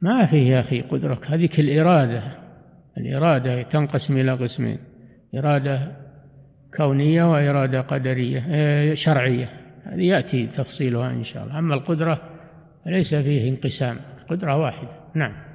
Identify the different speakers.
Speaker 1: ما فيه يا أخي قدرة، هذيك الإرادة. الإرادة تنقسم إلى قسمين: إرادة كونية وإرادة قدرية شرعية، هذه يأتي تفصيلها إن شاء الله. أما القدرة ليس فيه انقسام، قدرة واحدة. نعم.